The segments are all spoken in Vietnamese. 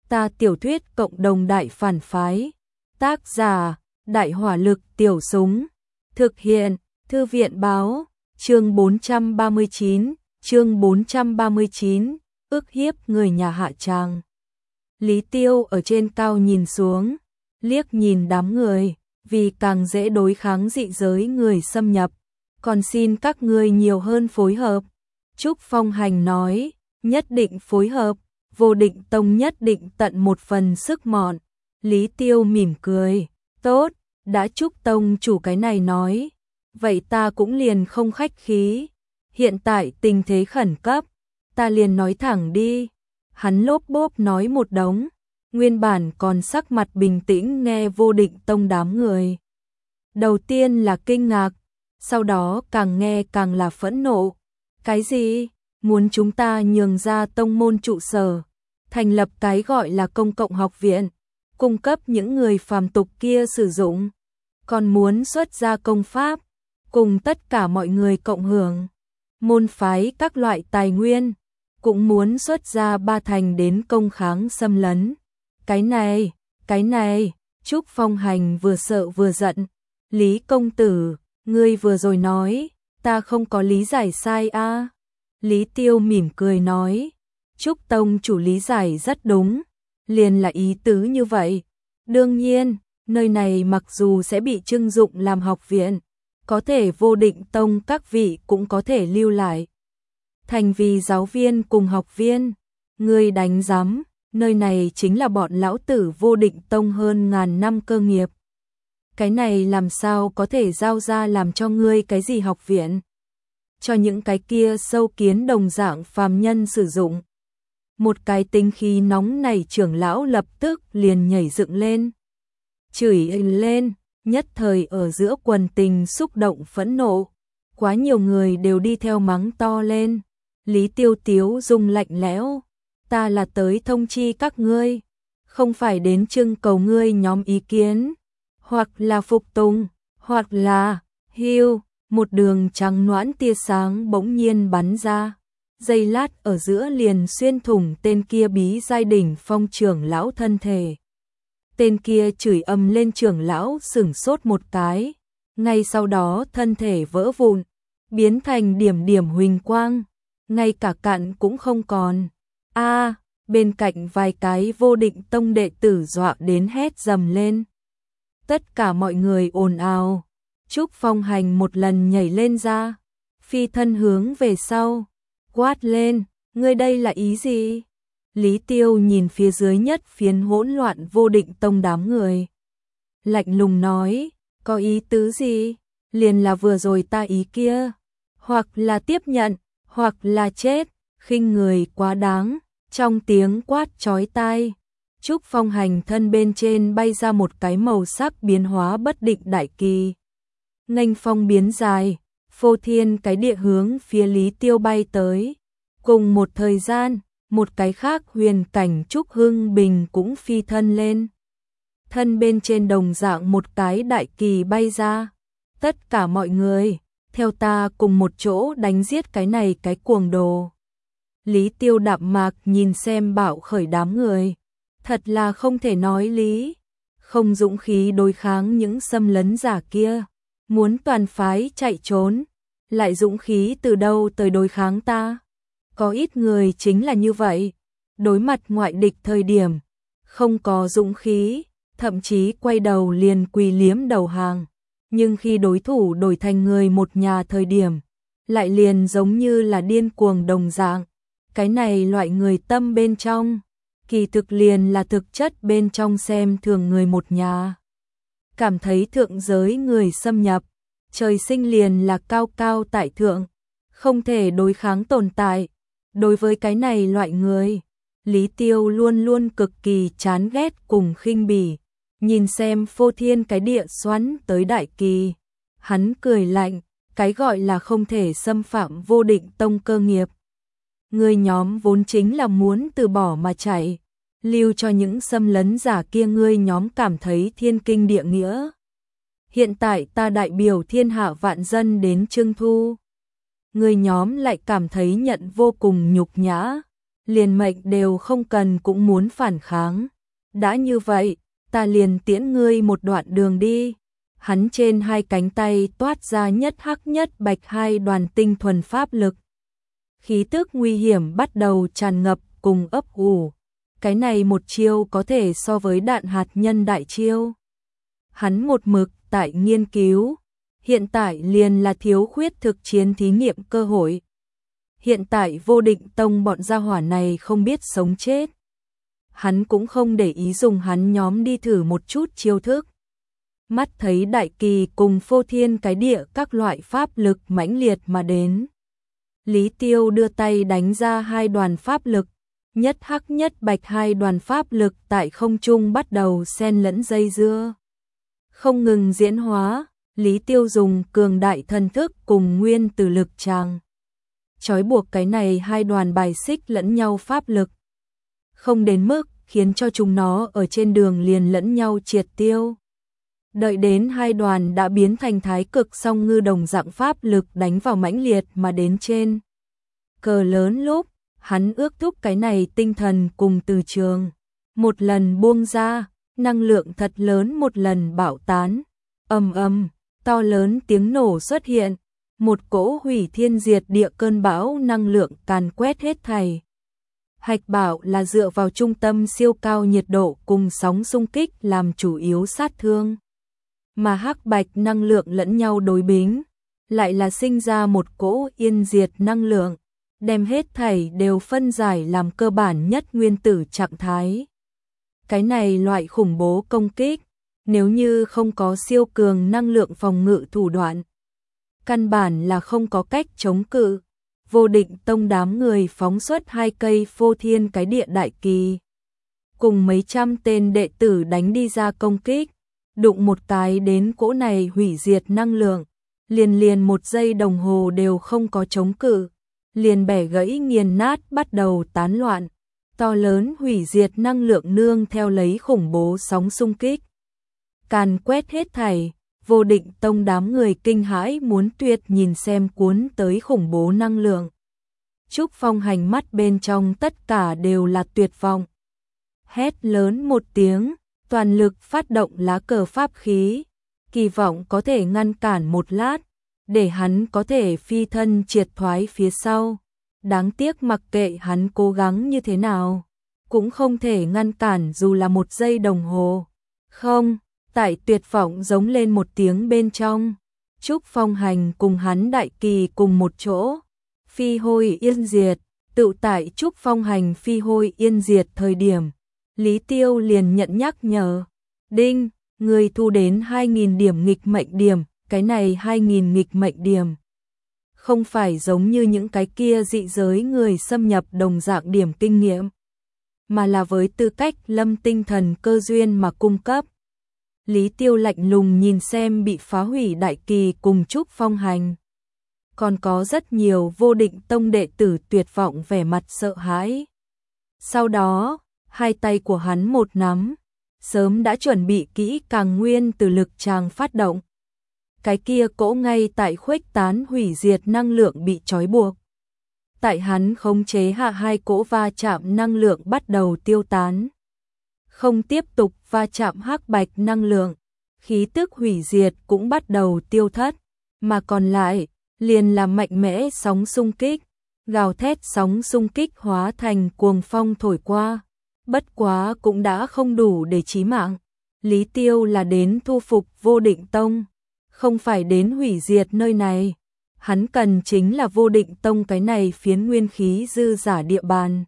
Ta tiểu thuyết cộng đồng đại phản phái. Tác giả, Đại hỏa lực tiểu súng. Thực hiện, Thư viện báo. Chương 439, ức hiếp người nhà Hạ Tràng. Lý Tiêu ở trên cao nhìn xuống, liếc nhìn đám người, vì càng dễ đối kháng dị giới người xâm nhập, còn xin các ngươi nhiều hơn phối hợp. Trúc Phong Hành nói, nhất định phối hợp, Vô Định Tông nhất định tận một phần sức mọn. Lý Tiêu mỉm cười, tốt, đã Trúc Tông chủ cái này nói, vậy ta cũng liền không khách khí. Hiện tại tình thế khẩn cấp, ta liền nói thẳng đi. Hắn lốp bốp nói một đống, nguyên bản còn sắc mặt bình tĩnh nghe Vô Định Tông đám người. Đầu tiên là kinh ngạc, sau đó càng nghe càng là phẫn nộ. Cái gì? Muốn chúng ta nhường ra tông môn trụ sở, thành lập cái gọi là công cộng học viện, cung cấp những người phàm tục kia sử dụng, còn muốn xuất ra công pháp, cùng tất cả mọi người cộng hưởng, môn phái các loại tài nguyên, cũng muốn xuất ra 3 thành đến công kháng xâm lấn. Cái này, Trúc Phong Hành vừa sợ vừa giận. Lý công tử, ngươi vừa rồi nói, ta không có lý giải sai a? Lý Tiêu mỉm cười nói, Trúc Tông chủ lý giải rất đúng, liền là ý tứ như vậy. Đương nhiên, nơi này mặc dù sẽ bị trưng dụng làm học viện, có thể Vô Định Tông các vị cũng có thể lưu lại thành vì giáo viên cùng học viên. Ngươi đánh giám, nơi này chính là bọn lão tử Vô Định Tông hơn ngàn năm cơ nghiệp. Cái này làm sao có thể giao ra làm cho ngươi cái gì học viện? Cho những cái kia sâu kiến đồng dạng phàm nhân sử dụng. Một cái tính khí nóng này trưởng lão lập tức liền nhảy dựng lên, chửi lên, nhất thời ở giữa quần tình xúc động phẫn nộ. Quá nhiều người đều đi theo mắng to lên. Lý Tiêu tiếu dung lạnh lẽo, ta là tới thông chi các ngươi, không phải đến trưng cầu ngươi nhóm ý kiến, hoặc là phục tùng, hoặc là hưu. Một đường trắng noãn tia sáng bỗng nhiên bắn ra, giây lát ở giữa liền xuyên thủng tên kia bí giai đỉnh phong trưởng lão thân thể. Tên kia chửi ầm lên, trưởng lão sửng sốt một cái, ngay sau đó thân thể vỡ vụn, biến thành điểm điểm huỳnh quang, ngay cả cặn cũng không còn. A, bên cạnh vài cái Vô Định Tông đệ tử dọa đến hét dầm lên. Tất cả mọi người ồn ào. Trúc Phong Hành một lần nhảy lên ra, phi thân hướng về sau, quát lên, ngươi đây là ý gì? Lý Tiêu nhìn phía dưới nhất phiến hỗn loạn Vô Định Tông đám người, lạnh lùng nói, có ý tứ gì? Liền là vừa rồi ta ý kia, hoặc là tiếp nhận, hoặc là chết, khinh người quá đáng. Trong tiếng quát chói tai, Trúc Phong Hành thân bên trên bay ra một cái màu sắc biến hóa bất định đại kỳ. Nghênh phong biến dài, phô thiên cái địa hướng phía Lý Tiêu bay tới. Cùng một thời gian, một cái khác huyền cảnh Trúc Hưng Bình cũng phi thân lên. Thân bên trên đồng dạng một cái đại kỳ bay ra. Tất cả mọi người, theo ta cùng một chỗ đánh giết cái này cái cuồng đồ. Lý Tiêu đạm mạc nhìn xem bạo khởi đám người. Thật là không thể nói lý, không dũng khí đối kháng những xâm lấn giả kia. Muốn toàn phái chạy trốn, lại dũng khí từ đâu tới đối kháng ta? Có ít người chính là như vậy, đối mặt ngoại địch thời điểm, không có dũng khí, thậm chí quay đầu liền quỳ liếm đầu hàng. Nhưng khi đối thủ đổi thành người một nhà thời điểm, lại liền giống như là điên cuồng đồng dạng. Cái này loại người tâm bên trong, kỳ thực liền là thực chất bên trong xem thường người một nhà. Cảm thấy thượng giới người xâm nhập, trời sinh liền là cao cao tại thượng, không thể đối kháng tồn tại. Đối với cái này loại người, Lý Tiêu luôn luôn cực kỳ chán ghét cùng khinh bỉ. Nhìn xem phô thiên cái địa xoắn tới đại kỳ, hắn cười lạnh, cái gọi là không thể xâm phạm Vô Định Tông cơ nghiệp. Người nhóm vốn chính là muốn từ bỏ mà chạy, lưu cho những xâm lấn giả kia ngươi nhóm cảm thấy thiên kinh địa nghĩa. Hiện tại ta đại biểu thiên hạ vạn dân đến trưng thu, người nhóm lại cảm thấy nhận vô cùng nhục nhã. liền mệnh đều không cần cũng muốn phản kháng. Đã như vậy, ta liền tiễn ngươi một đoạn đường đi. Hắn trên hai cánh tay toát ra nhất hắc nhất bạch hai đoàn tinh thuần pháp lực. Khí tức nguy hiểm bắt đầu tràn ngập cùng ấp ủ. Cái này một chiêu có thể so với đạn hạt nhân đại chiêu. Hắn một mực tại nghiên cứu, hiện tại liền là thiếu khuyết thực chiến thí nghiệm cơ hội. Hiện tại Vô Định Tông bọn gia hỏa này không biết sống chết. Hắn cũng không để ý dùng hắn nhóm đi thử một chút chiêu thức. Mắt thấy đại kỳ cùng phô thiên cái địa các loại pháp lực mãnh liệt mà đến. Lý Tiêu đưa tay đánh ra hai đoàn pháp lực, nhất hắc nhất bạch hai đoàn pháp lực tại không trung bắt đầu xen lẫn dây dưa. Không ngừng diễn hóa, Lý Tiêu dùng cường đại thần thức cùng nguyên tử lực tràng. Trói buộc cái này hai đoàn bài xích lẫn nhau pháp lực. Không đến mức khiến cho chúng nó ở trên đường liền lẫn nhau triệt tiêu. Đợi đến hai đoàn đã biến thành thái cực song ngư đồng dạng pháp lực đánh vào mãnh liệt mà đến trên cờ lớn lúc, hắn ước thúc cái này tinh thần cùng từ trường. Một lần buông ra, năng lượng thật lớn một lần bạo tán. Ầm ầm, to lớn tiếng nổ xuất hiện. Một cỗ hủy thiên diệt địa cơn bão năng lượng càn quét hết thảy. Hạch bảo là dựa vào trung tâm siêu cao nhiệt độ cùng sóng xung kích làm chủ yếu sát thương. Mà hắc bạch năng lượng lẫn nhau đối bính, lại là sinh ra một cỗ yên diệt năng lượng, đem hết thảy đều phân giải làm cơ bản nhất nguyên tử trạng thái. Cái này loại khủng bố công kích, nếu như không có siêu cường năng lượng phòng ngự thủ đoạn, căn bản là không có cách chống cự. Vô Định Tông đám người phóng xuất hai cây phô thiên cái địa đại kỳ, cùng mấy trăm tên đệ tử đánh đi ra công kích, đụng một cái đến cỗ này hủy diệt năng lượng, liền một giây đồng hồ đều không có chống cự, liền bẻ gãy nghiền nát bắt đầu tán loạn. To lớn hủy diệt năng lượng nương theo lấy khủng bố sóng xung kích, càn quét hết thảy. Vô Định Tông đám người kinh hãi muốn tuyệt nhìn xem cuốn tới khủng bố năng lượng. Trúc Phong Hành mắt bên trong tất cả đều là tuyệt vọng. Hét lớn một tiếng, toàn lực phát động lá cờ pháp khí, kỳ vọng có thể ngăn cản một lát, để hắn có thể phi thân triệt thoái phía sau. Đáng tiếc mặc kệ hắn cố gắng như thế nào, cũng không thể ngăn cản dù là một giây đồng hồ. Không, tại tuyệt vọng giống lên một tiếng bên trong, Trúc Phong Hành cùng hắn đại kỳ cùng một chỗ, phi hôi yên diệt. Tự tại Trúc Phong Hành phi hôi yên diệt thời điểm, Lý Tiêu liền nhận nhắc nhở. Đinh, người thu đến 2.000 điểm nghịch mệnh điểm, cái này 2.000 nghịch mệnh điểm. Không phải giống như những cái kia dị giới người xâm nhập đồng dạng điểm kinh nghiệm, mà là với tư cách lâm tinh thần cơ duyên mà cung cấp. Lý Tiêu lạnh lùng nhìn xem bị phá hủy đại kỳ cùng Trúc Phong Hành. Còn có rất nhiều Vô Định Tông đệ tử tuyệt vọng vẻ mặt sợ hãi. Sau đó, hai tay của hắn một nắm, sớm đã chuẩn bị kỹ càng nguyên từ lực tràng phát động. Cái kia cỗ ngay tại khuếch tán hủy diệt năng lượng bị trói buộc. Tại hắn khống chế hạ hai cỗ va chạm năng lượng bắt đầu tiêu tán. Không tiếp tục va chạm hắc bạch năng lượng, khí tức hủy diệt cũng bắt đầu tiêu thất, mà còn lại liền là mạnh mẽ sóng xung kích, gào thét sóng xung kích hóa thành cuồng phong thổi qua, bất quá cũng đã không đủ để chí mạng. Lý Tiêu là đến thu phục Vô Định Tông, không phải đến hủy diệt nơi này. Hắn cần chính là Vô Định Tông cái này phiến nguyên khí dư giả địa bàn.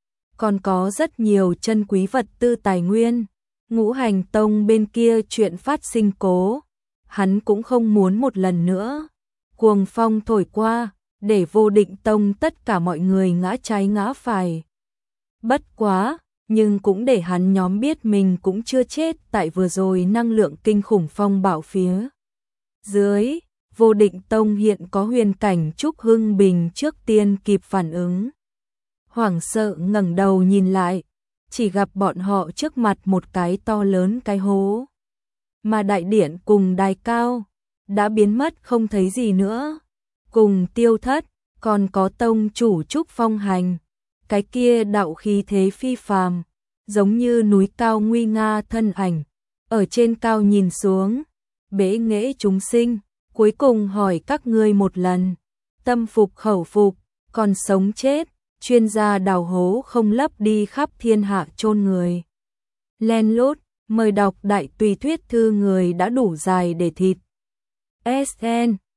Còn có rất nhiều chân quý vật tư tài nguyên. Ngũ Hành Tông bên kia chuyện phát sinh cố, hắn cũng không muốn một lần nữa. Cuồng phong thổi qua, để Vô Định Tông tất cả mọi người ngã trái ngã phải. Bất quá, nhưng cũng để hắn nhóm biết mình cũng chưa chết tại vừa rồi năng lượng kinh khủng phong bạo phía dưới. Vô Định Tông hiện có huyền cảnh Trúc Hưng Bình trước tiên kịp phản ứng. Hoảng sợ ngẩng đầu nhìn lại, chỉ gặp bọn họ trước mặt một cái to lớn cái hố. Mà đại điện cùng đài cao đã biến mất không thấy gì nữa. Cùng tiêu thất, còn có tông chủ Trúc Phong Hành. cái kia đạo khí thế phi phàm, giống như núi cao nguy nga thân ảnh, ở trên cao nhìn xuống, bẽ nghễ chúng sinh, cuối cùng hỏi các ngươi một lần, tâm phục khẩu phục, còn sống chết, chuyên gia đào hố không lấp đi khắp thiên hạ chôn người. Len lút, mời đọc đại tùy thuyết thư người đã đủ dài để thịt. SN